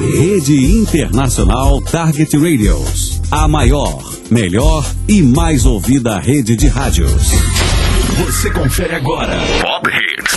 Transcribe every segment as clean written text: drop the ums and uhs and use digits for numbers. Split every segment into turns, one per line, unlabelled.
Rede Internacional Target Radios. A maior, melhor e mais ouvida rede de rádios.
Você confere agora. Pop Hits.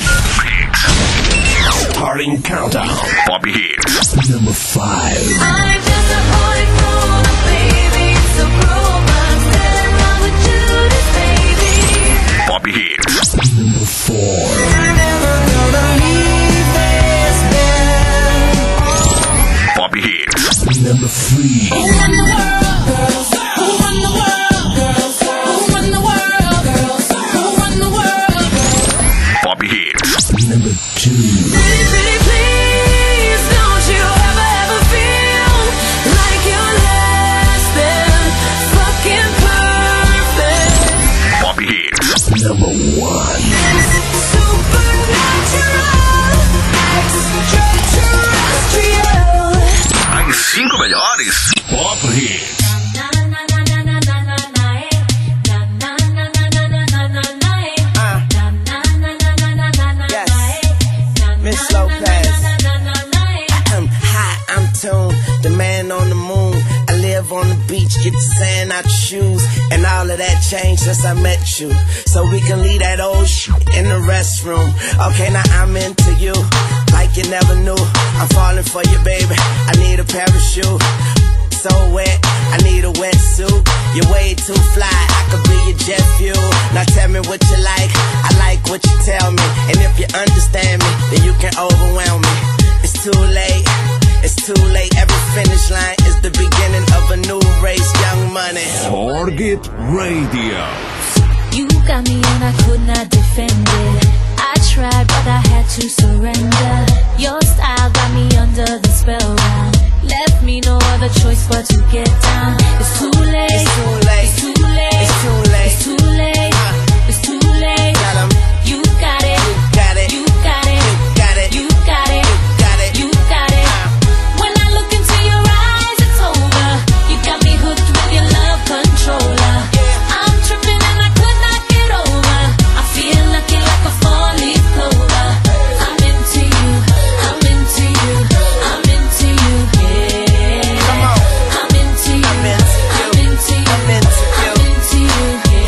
Starting Countdown. Pop Hits. Number 5.
I'm disappointed for the baby. So cruel, but still in love with Judas, baby.
Pop Hits. Number 4.
You're never gonna leave this bed.
Pop Hits. Number 3.
Who run the world, girls? Who run the world, girls? Who run the world, girls? Who run the world, girls?
Pop Hits. Number 2.
Pretty, pretty, please, don't you ever feel like you're less than fucking perfect.
Pop Hits. Number 1.
Supernatural, extraterrestrial.
As 5 melhores. Pop Hits.
Miss Lopez. I'm hot, I'm tuned, the man on the moon. I live on the beach, get the sand out your shoes. And all of that changed since I met you. So we can leave that old shit in the restroom. Okay, now I'm into you, like you never knew. I'm falling for you, baby, I need a parachute. So wet, I need a wetsuit. You're way too fly, I could be your jet fuel. Now tell me what you like, I like what you tell me. And if you understand me, then you can overwhelm me. It's too late, it's too late. Every finish line is the beginning of a new race. Young Money.
Target Radio.
You got me and I could not defend it. I tried but I had to surrender. Your style got me under the spellbound. Left me no other choice but to get down. It's too late,
It's too late,
it's too late,
it's too late.
it's too late, it's too late.
Tell 'em.
You got it,
You got it,
you got it,
you got it,
you got it,
you got it.
you got it. When I look into your eyes, it's over. You got me hooked with your love controller. I'm tripping and I could not get over. I feel lucky like a four-leaf clover. I'm into you, I'm into you, I'm into you, yeah.
Come on.
I'm into you,
I'm into you.
I'm into you,
I'm into you.
I'm into you,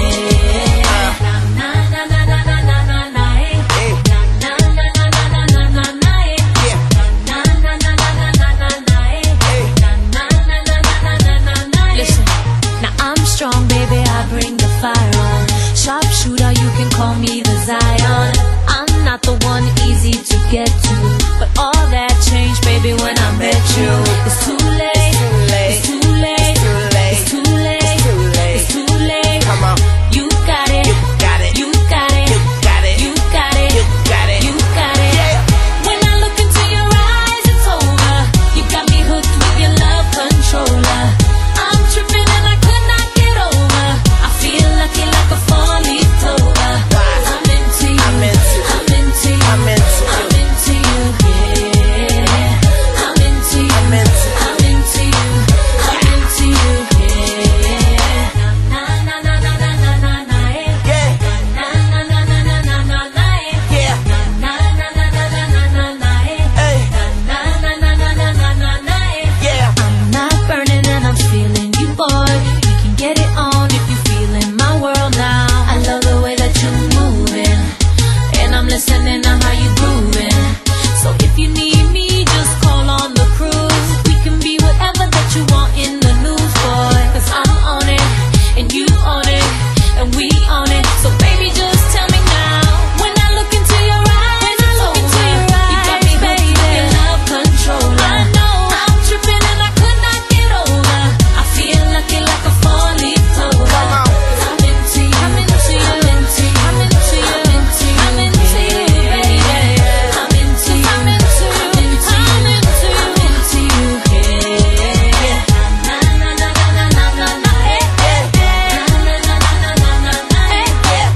yeah. Na na na na na na na na, eh.
Hey.
Na na na na na na na na, eh.
Yeah.
Na na na na na na na na, eh.
Hey.
Na na na na na na na na. Listen, now I'm strong, baby. I bring the fire on. Sharpshooter, you can call me the Zion. I'm not the one easy to get to, but all that changed, baby, when I met you. It's too late, it's too late, it's too late, it's too late.
Come on.
You got it,
You got it,
you got it,
you got it,
you got it,
you got it.
you got it.
Yeah.
When I look into your eyes, it's over. You got me hooked with your love controller. I'm tripping and I could not get over. I feel lucky like a four-leaf clover. I'm into you,
I'm into you.
I'm into you,
I'm into you.
I'm into you, yeah. I'm into you,
I'm into you.
I'm into you, I'm into you, yeah. Na na na na na na na na, eh.
Yeah.
Na na na na na na na na, eh.
Yeah.
Na na na na na na na na, eh.
Hey.
Na na na na na na na na, eh.
Yeah.
I'm not burning and I'm feeling you, boy. We can get it on if you feeling my world now. I love the way that you're moving, and I'm listening to how you grooving. So if you need me, just call on the cruise. We can be whatever that you want in the news, boy. 'Cause I'm on it, and you on it, and we on it. So baby, just tell me now. When I look into your eyes, it's over. You got me hooked with your love controller. I know I'm tripping and I could not get over. I feel lucky like a four-leaf clover. I'm into you, I'm into you, I'm into you, I'm into you, I'm into you, baby. I'm into you, I'm into you, I'm into you, I'm into you, yeah. Na na na na na na na na, eh. Na na na na na na na na, eh.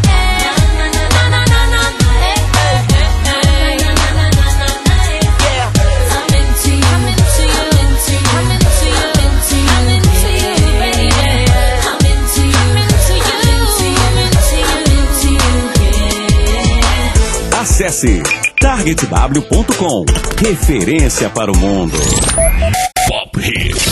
Na na na na na na na, eh. Na na na na na na na, eh.
Yeah.
I'm into you, I'm into you, I'm into you, I'm into you, I'm into you, baby. I'm into you, I'm into you, I'm into you, I'm into you, yeah.
Acesse targetw.com. Referência para o mundo.
Pop Hits.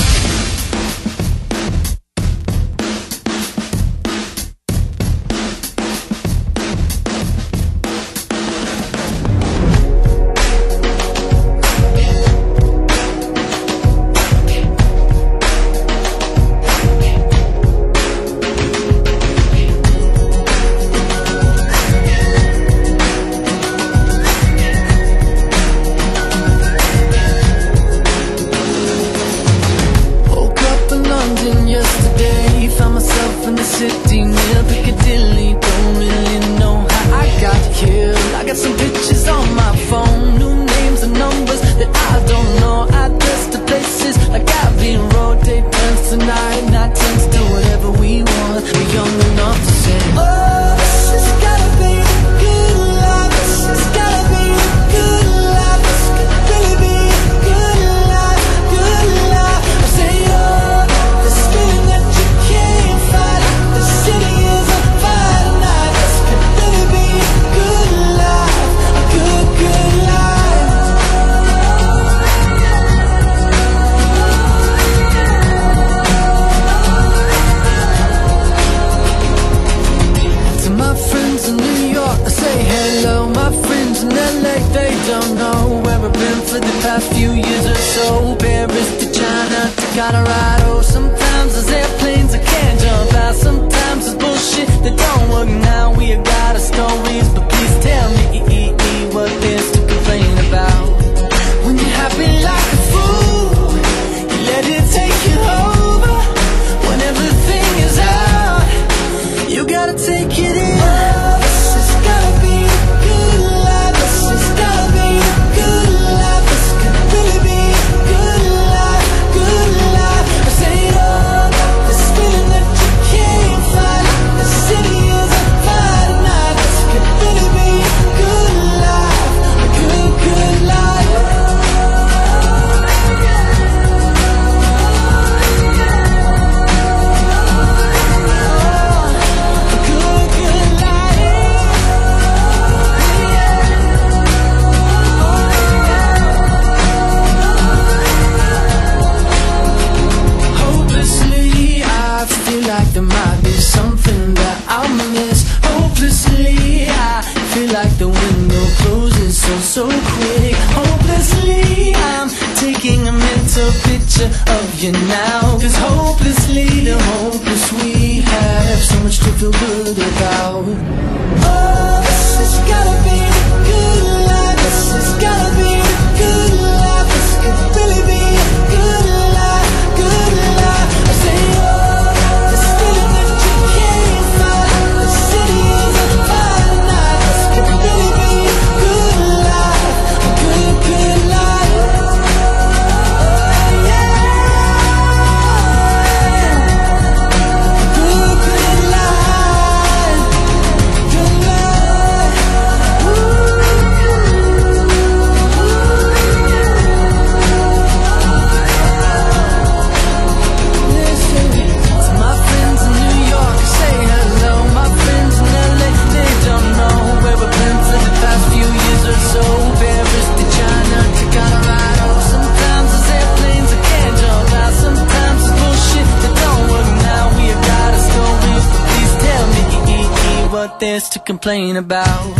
There's to complain about.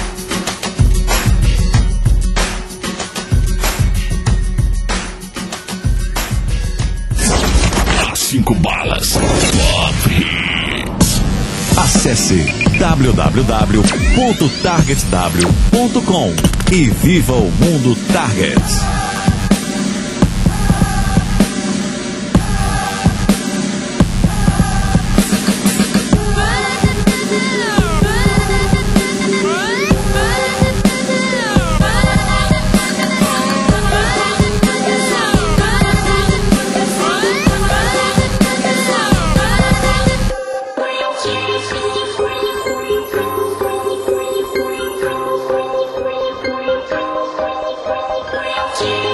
As 5 balas. Pop Hits.
Acesse www.targetw.com e viva o mundo Target.
Yeah.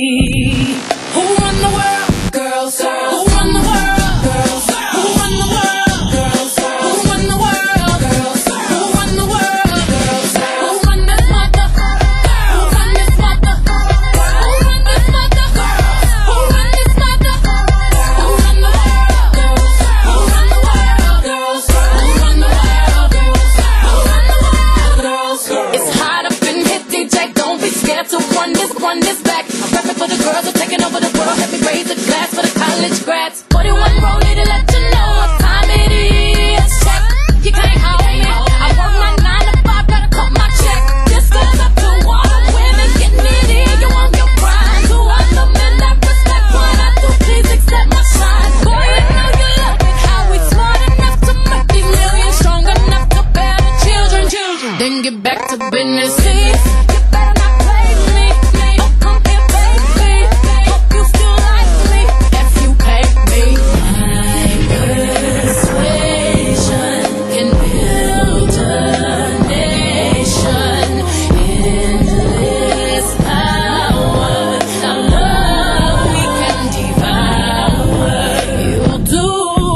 Who run the world? Girls. Who run the world? Girls. Who run the world? Girls. Who run the world? Girls. Who run the world? Girls. Who run this mother? Who run this mother? Who run this mother? Who run this mother? Who run the world? Girls. Who run the world? Girls. Who run the world? Girls. Who run the world? Girls. It's hot up in here, DJ. Don't be scared to run this back. I'm repping for the girls who are taking over the world. Let me raise a glass for the college grads. 41 rolling to let you know what time it is. Check, you can't hold me. I work my 9 to 5, gotta cut my check. This goes up to all the women getting it in. You want your pride. To all the men that respect what I do, please accept my shine. Boy, you know you love it. How we smart enough to make these millions, strong enough to bear the children. Then get back to business, please. You better not play with me. Don't come here, baby. Hope you still like me if you pay me. My persuasion can build a nation. Endless power, our love we can devour. You'll do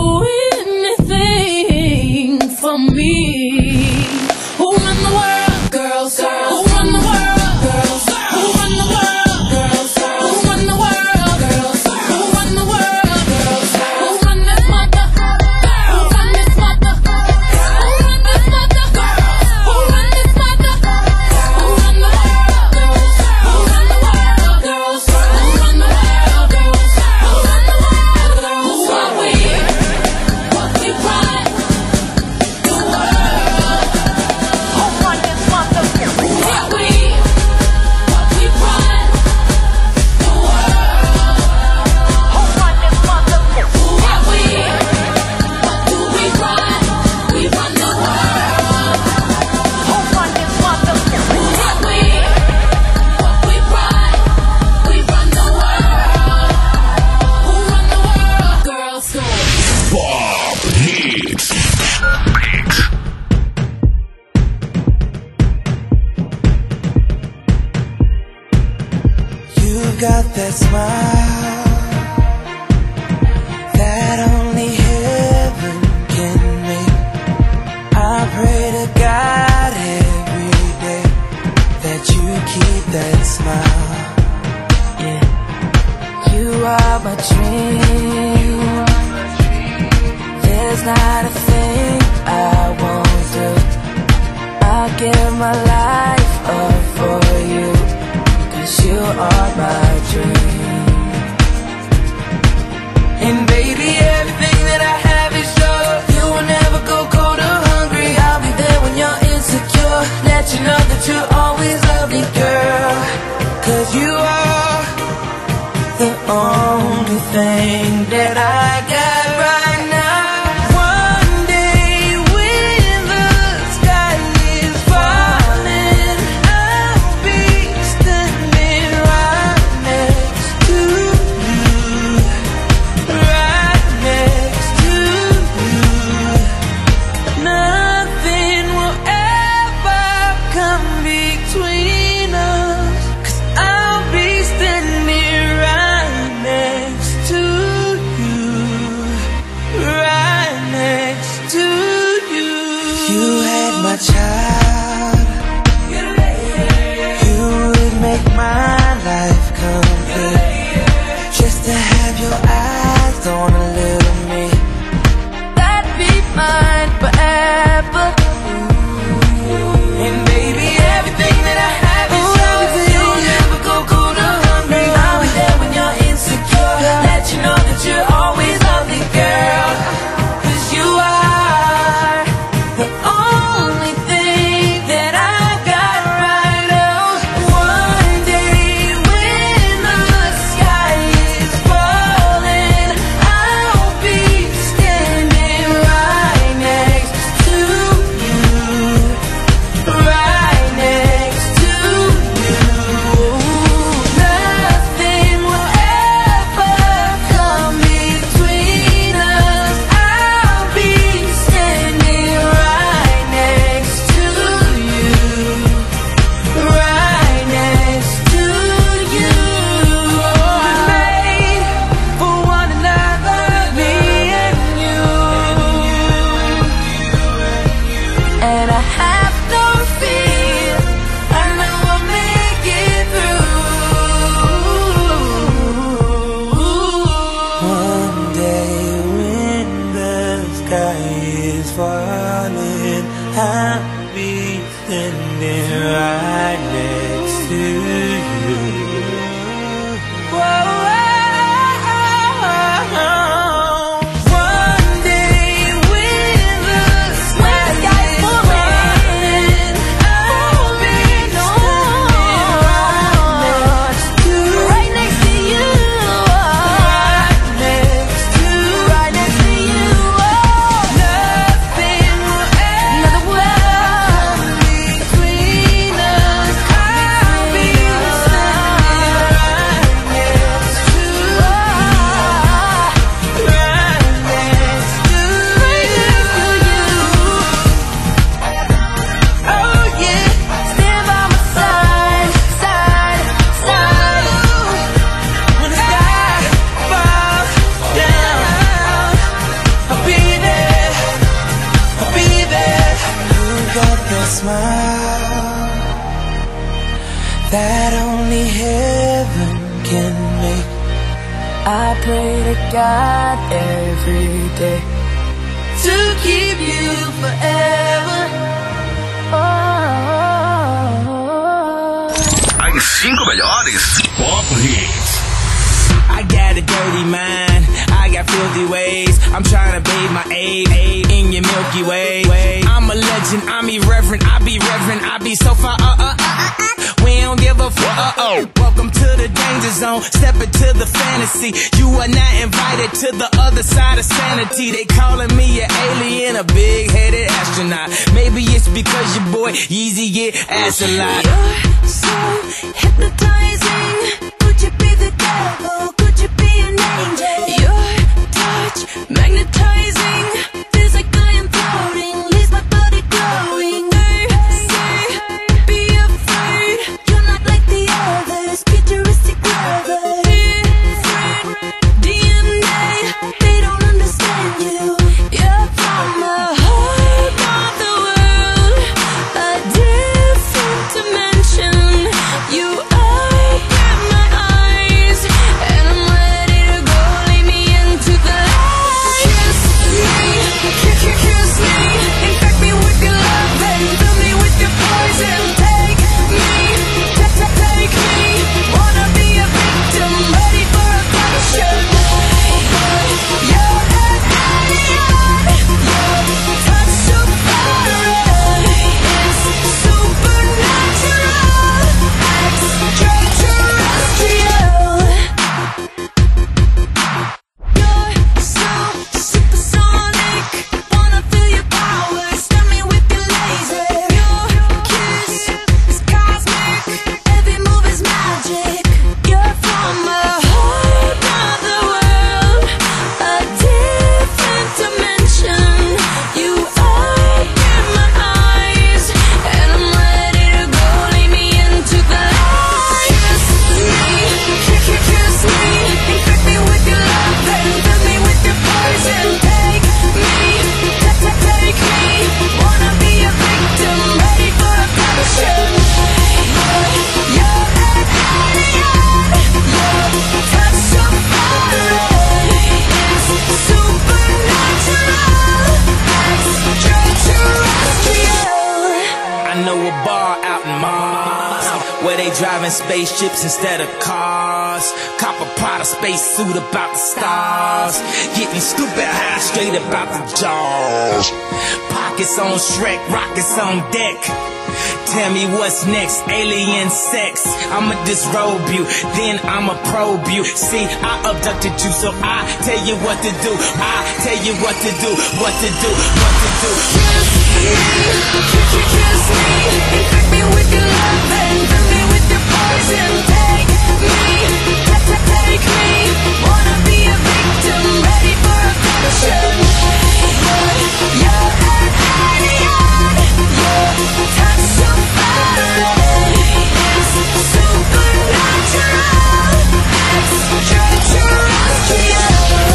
anything for me. Who run the world? Girls. Who run the world? Girls. Who run the world? Girls. Who run the world? Girls. Who run the world? Girls. Who run this mother? Who run this mother? Who run this mother? Who run this mother? Who run the world? Girls. Who run the world? Girls. Who run the world? Girls. Who run the world? Girls. Who are we? What we pride? The world. Who run this mother? Who are we? What we pride? The world. Who run this mother? Who are we? What do we run? We run the world. Who run this mother? Who are we? What we pride? We run the world. Who run the world? Girls.
Pop Hits.
You got that smile that only heaven can make. I pray to God every day that you keep that smile. Yeah, you are my dream. There's not a thing I won't do. I'll give my life up for you. 'Cause you are my dream. And baby, everything that I have is yours. You will never go cold or hungry. I'll be there when you're insecure. Let you know that you always love me, girl. 'Cause you are the only thing that I got right now. One day when the sky is falling, I'll be standing right next to you, right next to you. Nothing will ever come between us, 'cause I'll be standing right next to you.
I pray to God every day to keep you forever.
As 5 melhores Pop Hits.
I got a dirty mind, I got filthy ways. I'm trying to bathe my aid in your Milky Way. I'm a legend, I'm irreverent, I be reverent, I be so far. We don't give a fuck. Welcome to the danger zone, step into the fantasy. You are not invited to the other side of sanity. They calling me an alien, a big-headed astronaut. Maybe it's because your boy Yeezy get ass a lot.
You're so hypnotizing. Could you be the devil? Could you be an angel? Your touch magnetizing. Feels like I am floating. Leaves my body glowing. They say, be afraid. You're not like the others. Futuristic lovers. Different DNA. They don't understand you. You're from the heart of the world. A different dimension. You open my eyes, and I'm ready to go. Lead me into the light. Kiss me, infect me with your love and fill me with your poison. Take me, wanna be a victim, ready for a passion. You're an alien, your touch so foreign. It's supernatural, extraterrestrial. You're so supersonic, wanna feel your power, stun me with your laser. Your kiss is cosmic, every move is magic. You're from the heart of the world, a different dimension. You open my eyes, and I'm ready to go. Lead me into the light. Kiss me, infect me with your love and fill me with your poison. Take me, wanna be a victim, ready for a passion. You're an alien, your touch so foreign. It's supernatural, extraterrestrial.
I know a bar out in Mars where they driving spaceships instead of cars. Cop a Prada space suit about the stars. Getting stupid high straight about the jaws. Pockets on Shrek, rockets on deck. Tell me what's next, alien sex. I'ma disrobe you, then I'ma probe you. See, I abducted you, so I tell you what to do. I tell you what to do, what to do, what to do.
Kiss me, infect me with your love and fill me with your poison. Take me, wanna be a victim, ready for a passion. You're an alien, your touch so foreign. It's supernatural, extraterrestrial.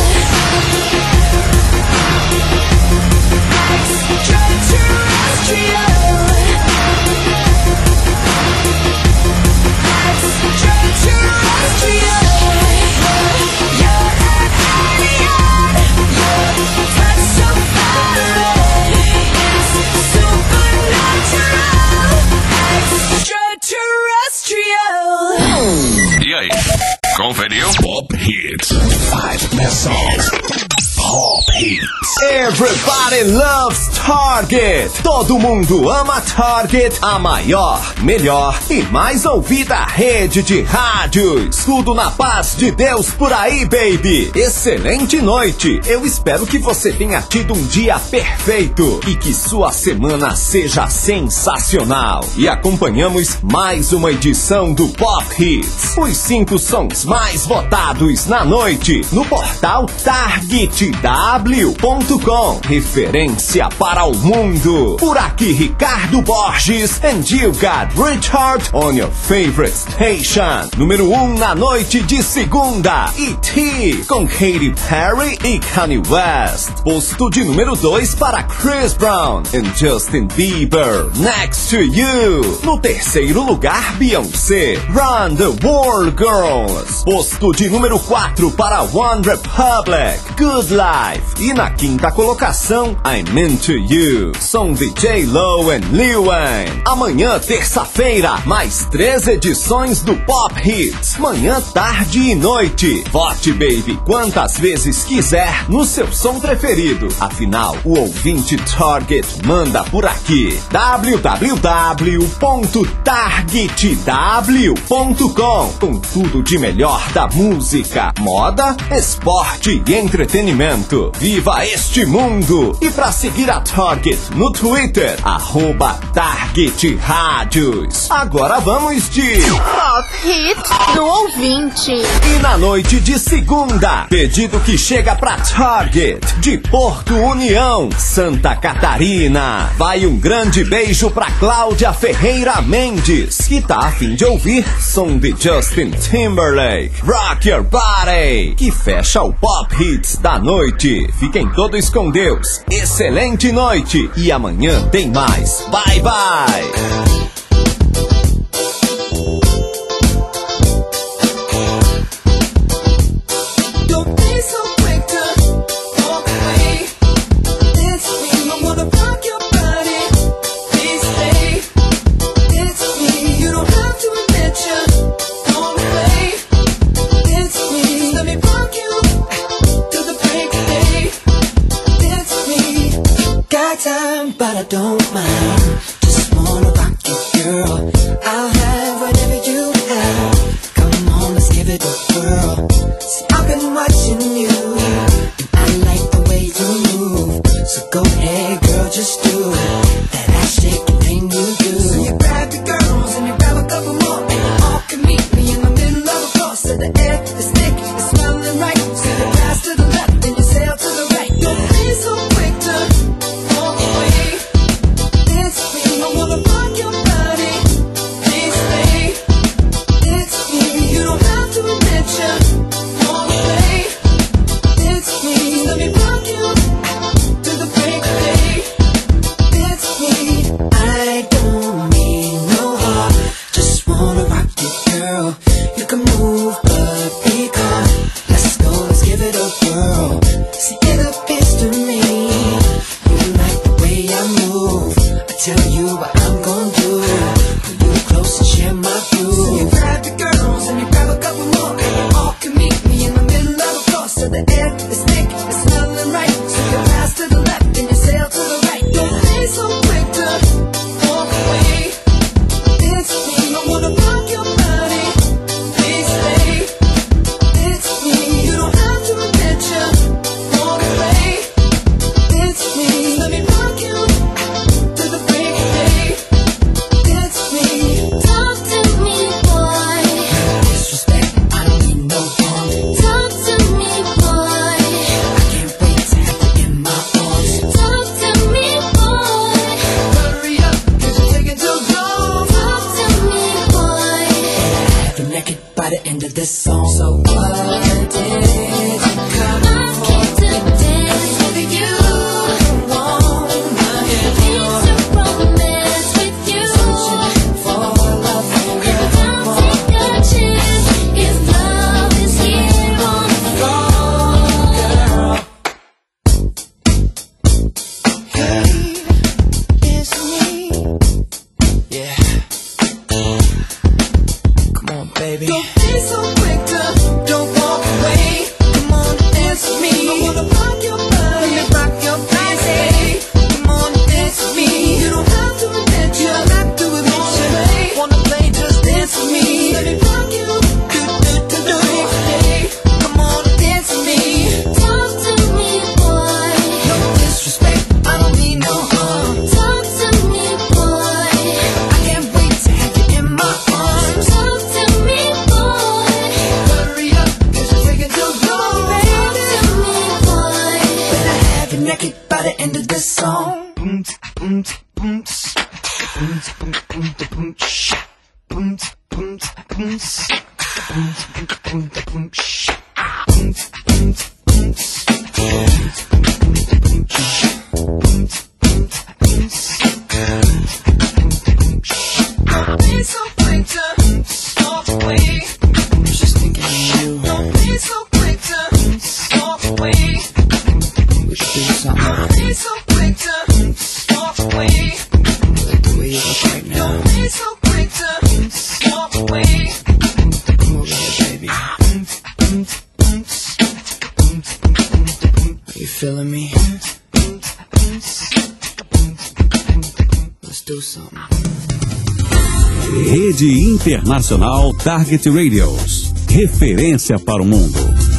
E aí, conferiu? Pop Hits. 5 best songs. Pop Hits.
Everybody loves Target. Todo mundo ama Target, a maior, melhor e mais ouvida rede de rádios. Tudo na paz de Deus por aí, baby. Excelente noite. Eu espero que você tenha tido um dia perfeito e que sua semana seja sensacional. E acompanhamos mais uma edição do Pop Hits. Os 5 sons mais votados na noite no portal Target targetw.com, referência para o mundo. Por aqui, Ricardo Borges, and you got Richard on your favorite station. Número 1 na noite de segunda, E.T. com Katy Perry e Kanye West. Posto de número 2 para Chris Brown and Justin Bieber, Next to You. No terceiro lugar, Beyoncé, Run the World Girls. Posto de número 4 para One Republic, Good Life. E na quinta colocação, I'm Into You, som de J-Lo and Lil Wayne. Amanhã, terça-feira, mais 3 edições do Pop Hits, manhã, tarde e noite. Vote, baby, quantas vezes quiser no seu som preferido. Afinal, o ouvinte Target manda por aqui. www.targetw.com, com tudo de melhor da música, moda, esporte e entretenimento. Viva este mundo! E para seguir a Target no Twitter, @TargetRádios. Agora vamos de
Pop Hit do ouvinte.
E na noite de segunda, pedido que chega pra Target de Porto União, Santa Catarina. Vai um grande beijo pra Cláudia Ferreira Mendes, que tá a fim de ouvir som de Justin Timberlake, Rock Your Body, que fecha o Pop Hits da noite. Fiquem todos com Deus. Excelente noite e amanhã tem mais. Bye, bye.
But I don't mind, just wanna rock you, girl. I'll have whatever you have. Come on, let's give it a whirl. See, I've been watching you, and I like the way you move. So go ahead, girl, just do that ass shaking thing you do. So you grab your girls and you grab a couple more, and you all can meet me in the middle of the floor. So the air is thick, it's smelling right. So you pass to the left and you sail to the right. Don't be so quick to walk away. Dance with me. Feeling me? Let's do something.
Rede Internacional Target Radios. Referência para o mundo.